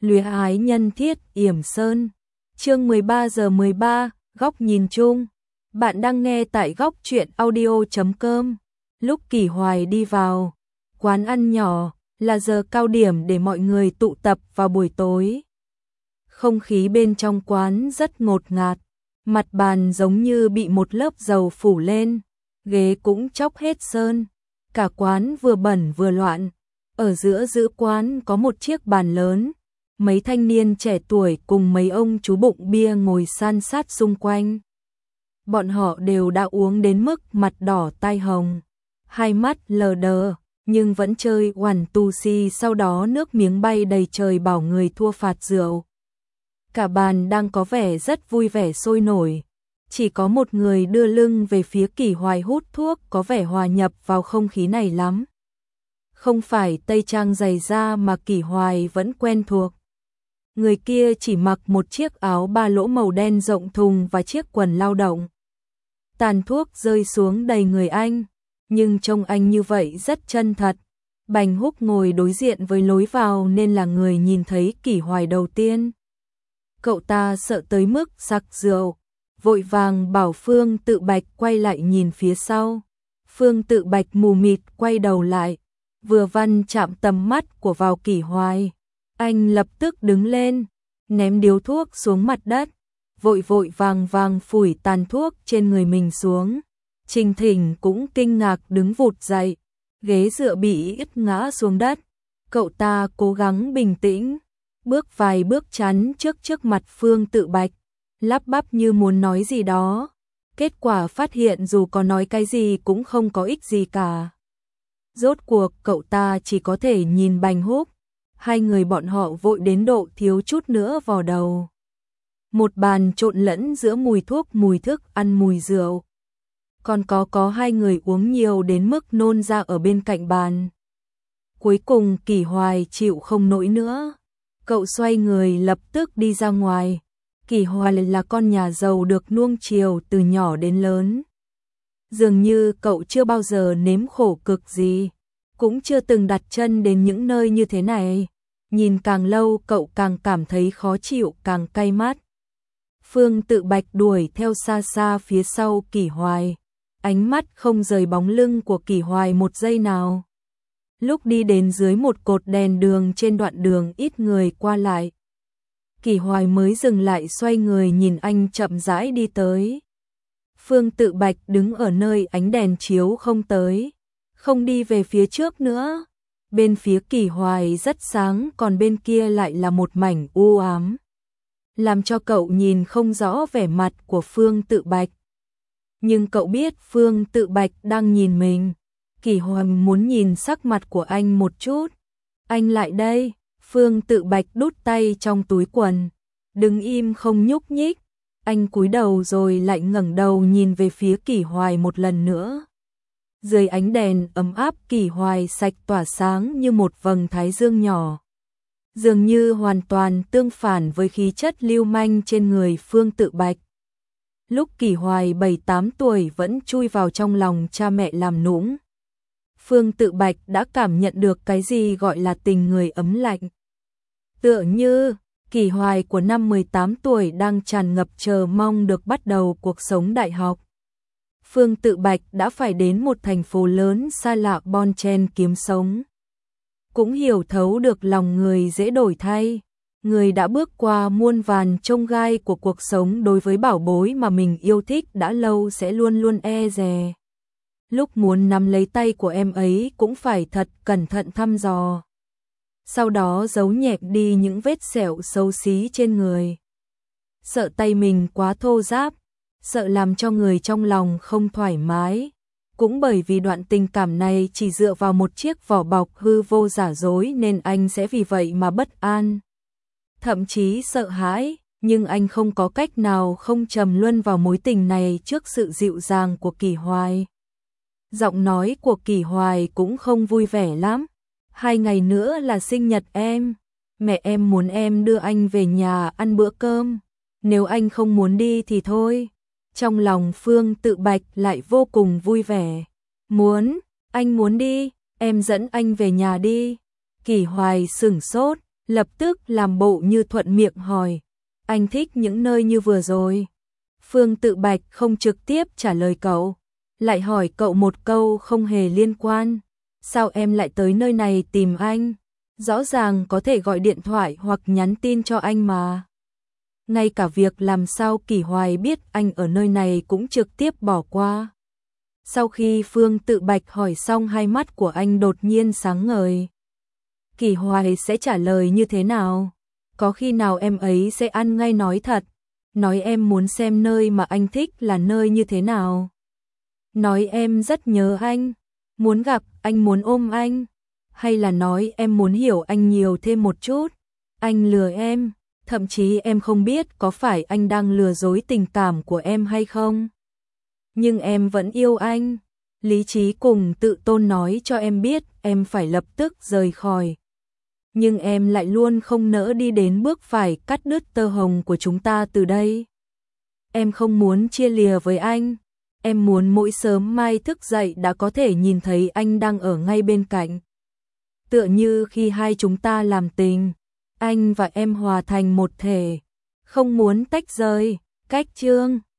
Luyến ái nhân thiết yểm sơn. Chương 13:13, góc nhìn chung. Bạn đang nghe tại góc truyện audio.com. Lúc Kỷ Hoài đi vào quán ăn nhỏ, là giờ cao điểm để mọi người tụ tập vào buổi tối. Không khí bên trong quán rất ngột ngạt, mặt bàn giống như bị một lớp dầu phủ lên, ghế cũng chóc hết sơn, cả quán vừa bẩn vừa loạn. Ở giữa quán có một chiếc bàn lớn, mấy thanh niên trẻ tuổi cùng mấy ông chú bụng bia ngồi san sát xung quanh. Bọn họ đều đã uống đến mức mặt đỏ tai hồng, hai mắt lờ đờ, nhưng vẫn chơi oằn tu si, sau đó nước miếng bay đầy trời bảo người thua phạt rượu. Cả bàn đang có vẻ rất vui vẻ sôi nổi, chỉ có một người đưa lưng về phía Kỷ Hoài hút thuốc, có vẻ hòa nhập vào không khí này lắm. Không phải tây trang dày da mà Kỷ Hoài vẫn quen thuộc. Người kia chỉ mặc một chiếc áo ba lỗ màu đen rộng thùng và chiếc quần lao động. Tàn thuốc rơi xuống đầy người anh, nhưng trông anh như vậy rất chân thật. Bành Húc ngồi đối diện với lối vào nên là người nhìn thấy Kỷ Hoài đầu tiên. Cậu ta sợ tới mức sặc rượu, vội vàng bảo Phương Tự Bạch quay lại nhìn phía sau. Phương Tự Bạch mù mịt quay đầu lại, vừa vặn chạm tầm mắt của vào Kỷ Hoài. Anh lập tức đứng lên, ném điếu thuốc xuống mặt đất, vội vàng phủi tàn thuốc trên người mình xuống. Trình Thỉnh cũng kinh ngạc đứng vụt dậy, ghế dựa bị ít ngã xuống đất. Cậu ta cố gắng bình tĩnh, bước vài bước chắn trước mặt Phương Tự Bạch, lắp bắp như muốn nói gì đó. Kết quả phát hiện dù có nói cái gì cũng không có ích gì cả. Rốt cuộc cậu ta chỉ có thể nhìn Bành Húc. Hai người bọn họ vội đến độ thiếu chút nữa vò đầu. Một bàn trộn lẫn giữa mùi thuốc, mùi thức ăn, mùi rượu. Còn có hai người uống nhiều đến mức nôn ra ở bên cạnh bàn. Cuối cùng Kỷ Hoài chịu không nổi nữa. Cậu xoay người lập tức đi ra ngoài. Kỷ Hoài là con nhà giàu được nuông chiều từ nhỏ đến lớn. Dường như cậu chưa bao giờ nếm khổ cực gì, cũng chưa từng đặt chân đến những nơi như thế này. Nhìn càng lâu cậu càng cảm thấy khó chịu, càng cay mắt. Phương Tự Bạch đuổi theo xa xa phía sau Kỷ Hoài, ánh mắt không rời bóng lưng của Kỷ Hoài một giây nào. Lúc đi đến dưới một cột đèn đường trên đoạn đường ít người qua lại, Kỷ Hoài mới dừng lại, xoay người nhìn anh chậm rãi đi tới. Phương Tự Bạch đứng ở nơi ánh đèn chiếu không tới, không đi về phía trước nữa. Bên phía Kỷ Hoài rất sáng, còn bên kia lại là một mảnh u ám, làm cho cậu nhìn không rõ vẻ mặt của Phương Tự Bạch. Nhưng cậu biết Phương Tự Bạch đang nhìn mình. Kỷ Hoài muốn nhìn sắc mặt của anh một chút. Anh lại đây. Phương Tự Bạch đút tay trong túi quần, đứng im không nhúc nhích. Anh cúi đầu rồi lại ngẩng đầu nhìn về phía Kỷ Hoài một lần nữa. Dưới ánh đèn ấm áp, Kỷ Hoài sạch tỏa sáng như một vầng thái dương nhỏ, dường như hoàn toàn tương phản với khí chất lưu manh trên người Phương Tự Bạch. Lúc Kỷ Hoài 7-8 tuổi vẫn chui vào trong lòng cha mẹ làm nũng, Phương Tự Bạch đã cảm nhận được cái gì gọi là tình người ấm lạnh. Tựa như Kỷ Hoài của năm 18 tuổi đang tràn ngập chờ mong được bắt đầu cuộc sống đại học. Phương Tự Bạch đã phải đến một thành phố lớn xa lạ bon chen kiếm sống. Cũng hiểu thấu được lòng người dễ đổi thay. Người đã bước qua muôn vàn chông gai của cuộc sống, đối với bảo bối mà mình yêu thích đã lâu sẽ luôn luôn e dè. Lúc muốn nắm lấy tay của em ấy cũng phải thật cẩn thận thăm dò. Sau đó giấu nhẹm đi những vết sẹo xấu xí trên người. Sợ tay mình quá thô ráp, sợ làm cho người trong lòng không thoải mái. Cũng bởi vì đoạn tình cảm này chỉ dựa vào một chiếc vỏ bọc hư vô giả dối nên anh sẽ vì vậy mà bất an, thậm chí sợ hãi, nhưng anh không có cách nào không trầm luân vào mối tình này trước sự dịu dàng của Kỷ Hoài. Giọng nói của Kỷ Hoài cũng không vui vẻ lắm. 2 ngày nữa là sinh nhật em, mẹ em muốn em đưa anh về nhà ăn bữa cơm, nếu anh không muốn đi thì thôi. Trong lòng Phương Tự Bạch lại vô cùng vui vẻ. Muốn, anh muốn đi, em dẫn anh về nhà đi. Kỷ Hoài sửng sốt, lập tức làm bộ như thuận miệng hỏi, anh thích những nơi như vừa rồi. Phương Tự Bạch không trực tiếp trả lời cậu, lại hỏi cậu một câu không hề liên quan. Sao em lại tới nơi này tìm anh? Rõ ràng có thể gọi điện thoại hoặc nhắn tin cho anh mà. Ngay cả việc làm sao Kỷ Hoài biết anh ở nơi này cũng trực tiếp bỏ qua. Sau khi Phương Tự Bạch hỏi xong, hai mắt của anh đột nhiên sáng ngời. Kỷ Hoài sẽ trả lời như thế nào? Có khi nào em ấy sẽ ăn ngay nói thật, nói em muốn xem nơi mà anh thích là nơi như thế nào? Nói em rất nhớ anh, muốn gặp anh, muốn ôm anh, hay là nói em muốn hiểu anh nhiều thêm một chút? Anh lừa em, thậm chí em không biết có phải anh đang lừa dối tình cảm của em hay không. Nhưng em vẫn yêu anh. Lý trí cùng tự tôn nói cho em biết em phải lập tức rời khỏi. Nhưng em lại luôn không nỡ đi đến bước phải cắt đứt tơ hồng của chúng ta từ đây. Em không muốn chia lìa với anh. Em muốn mỗi sớm mai thức dậy đã có thể nhìn thấy anh đang ở ngay bên cạnh. Tựa như khi hai chúng ta làm tình, anh và em hòa thành một thể, không muốn tách rời. Cách chương